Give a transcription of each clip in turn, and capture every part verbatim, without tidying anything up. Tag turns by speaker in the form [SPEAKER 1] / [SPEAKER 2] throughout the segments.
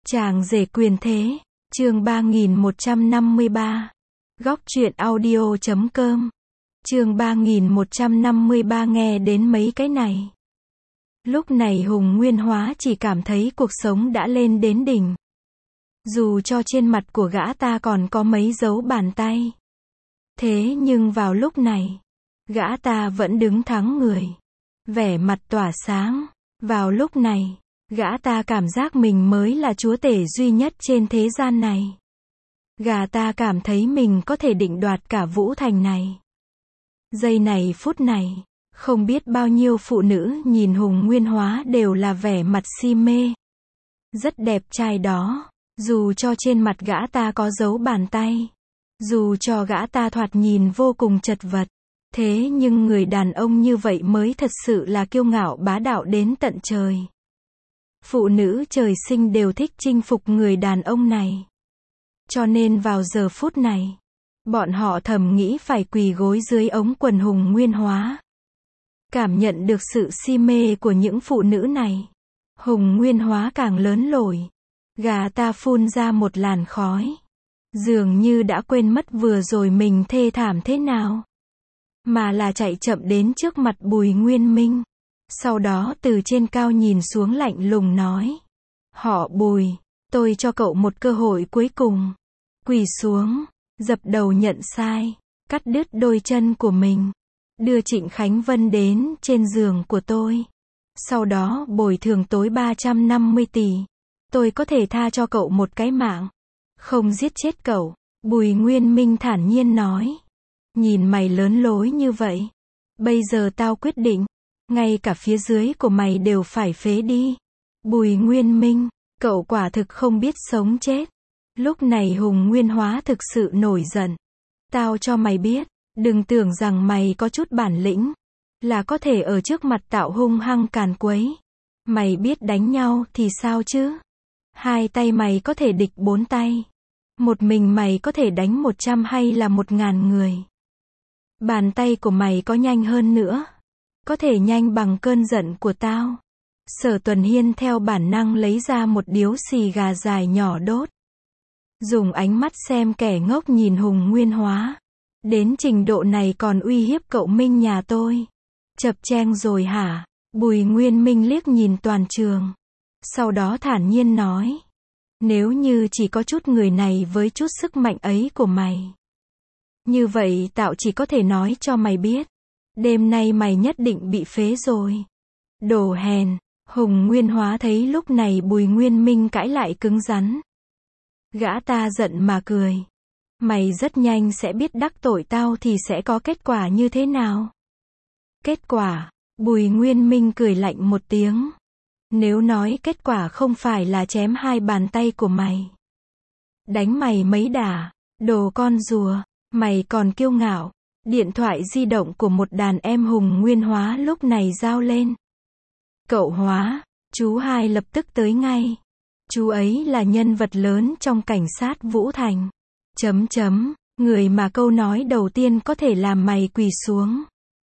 [SPEAKER 1] Chàng rể quyền thế, chương ba nghìn một trăm năm mươi ba. Góc truyện audio chấm com. Chương ba nghìn một trăm năm mươi ba nghe đến mấy cái này. Lúc này Hùng Nguyên Hóa chỉ cảm thấy cuộc sống đã lên đến đỉnh. Dù cho trên mặt của gã ta còn có mấy dấu bàn tay. Thế nhưng vào lúc này, gã ta vẫn đứng thắng người. Vẻ mặt tỏa sáng. Vào lúc này, gã ta cảm giác mình mới là chúa tể duy nhất trên thế gian này. Gã ta cảm thấy mình có thể định đoạt cả Vũ Thành này. Giây này phút này, không biết bao nhiêu phụ nữ nhìn Hùng Nguyên Hóa đều là vẻ mặt si mê. Rất đẹp trai đó, dù cho trên mặt gã ta có dấu bàn tay. Dù cho gã ta thoạt nhìn vô cùng chật vật. Thế nhưng người đàn ông như vậy mới thật sự là kiêu ngạo bá đạo đến tận trời. Phụ nữ trời sinh đều thích chinh phục người đàn ông này. Cho nên vào giờ phút này, bọn họ thầm nghĩ phải quỳ gối dưới ống quần Hùng Nguyên Hóa. Cảm nhận được sự si mê của những phụ nữ này, Hùng Nguyên Hóa càng lớn lổi. Gã ta phun ra một làn khói. Dường như đã quên mất vừa rồi mình thê thảm thế nào. Mà là chạy chậm đến trước mặt Bùi Nguyên Minh. Sau đó từ trên cao nhìn xuống lạnh lùng nói. Họ Bùi, tôi cho cậu một cơ hội cuối cùng. Quỳ xuống, dập đầu nhận sai, cắt đứt đôi chân của mình. Đưa Trịnh Khánh Vân đến trên giường của tôi. Sau đó bồi thường tối ba trăm năm mươi tỷ. Tôi có thể tha cho cậu một cái mạng. Không giết chết cậu, Bùi Nguyên Minh thản nhiên nói. Nhìn mày lớn lối như vậy. Bây giờ tao quyết định. Ngay cả phía dưới của mày đều phải phế đi. Bùi Nguyên Minh, cậu quả thực không biết sống chết. Lúc này Hùng Nguyên Hóa thực sự nổi giận. Tao cho mày biết, đừng tưởng rằng mày có chút bản lĩnh. Là có thể ở trước mặt tạo hung hăng càn quấy. Mày biết đánh nhau thì sao chứ? Hai tay mày có thể địch bốn tay. Một mình mày có thể đánh một trăm hay là một ngàn người. Bàn tay của mày có nhanh hơn nữa. Có thể nhanh bằng cơn giận của tao. Sở Tuần Hiên theo bản năng lấy ra một điếu xì gà dài nhỏ đốt. Dùng ánh mắt xem kẻ ngốc nhìn Hùng Nguyên Hóa. Đến trình độ này còn uy hiếp cậu Minh nhà tôi. Chập cheng rồi hả? Bùi Nguyên Minh liếc nhìn toàn trường. Sau đó thản nhiên nói. Nếu như chỉ có chút người này với chút sức mạnh ấy của mày. Như vậy tao chỉ có thể nói cho mày biết. Đêm nay mày nhất định bị phế rồi. Đồ hèn. Hùng Nguyên Hóa thấy lúc này Bùi Nguyên Minh cãi lại cứng rắn. Gã ta giận mà cười. Mày rất nhanh sẽ biết đắc tội tao thì sẽ có kết quả như thế nào. Kết quả. Bùi Nguyên Minh cười lạnh một tiếng. Nếu nói kết quả không phải là chém hai bàn tay của mày. Đánh mày mấy đả. Đồ con rùa. Mày còn kiêu ngạo. Điện thoại di động của một đàn em Hùng Nguyên Hóa lúc này rao lên. Cậu Hóa, chú hai lập tức tới ngay. Chú ấy là nhân vật lớn trong cảnh sát Vũ Thành. Chấm chấm, người mà câu nói đầu tiên có thể làm mày quỳ xuống.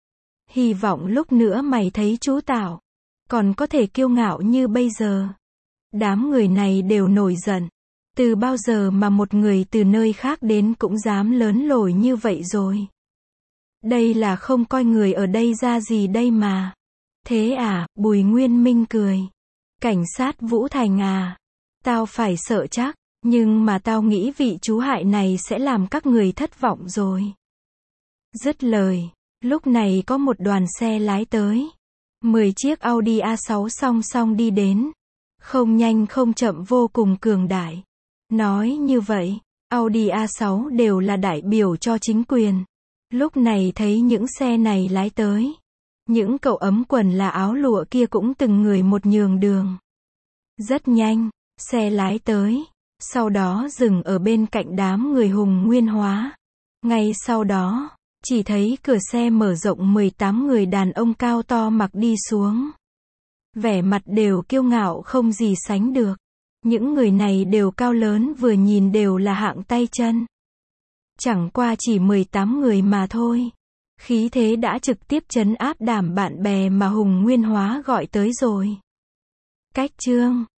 [SPEAKER 1] Hy vọng lúc nữa mày thấy chú Tảo còn có thể kiêu ngạo như bây giờ. Đám người này đều nổi giận. Từ bao giờ mà một người từ nơi khác đến cũng dám lớn lổi như vậy rồi. Đây là không coi người ở đây ra gì đây mà. Thế à, Bùi Nguyên Minh cười. Cảnh sát Vũ Thành à. Tao phải sợ chắc, nhưng mà tao nghĩ vị chú hại này sẽ làm các người thất vọng rồi. Dứt lời, lúc này có một đoàn xe lái tới. Mười chiếc Audi A sáu song song đi đến. Không nhanh không chậm vô cùng cường đại. Nói như vậy, Audi A sáu đều là đại biểu cho chính quyền. Lúc này thấy những xe này lái tới. Những cậu ấm quần là áo lụa kia cũng từng người một nhường đường. Rất nhanh, xe lái tới. Sau đó dừng ở bên cạnh đám người Hùng Nguyên Hóa. Ngay sau đó, chỉ thấy cửa xe mở rộng mười tám người đàn ông cao to mặc đi xuống. Vẻ mặt đều kiêu ngạo không gì sánh được. Những người này đều cao lớn vừa nhìn đều là hạng tay chân. Chẳng qua chỉ mười tám người mà thôi. Khí thế đã trực tiếp trấn áp đảm bạn bè mà Hùng Nguyên Hóa gọi tới rồi. Cách chương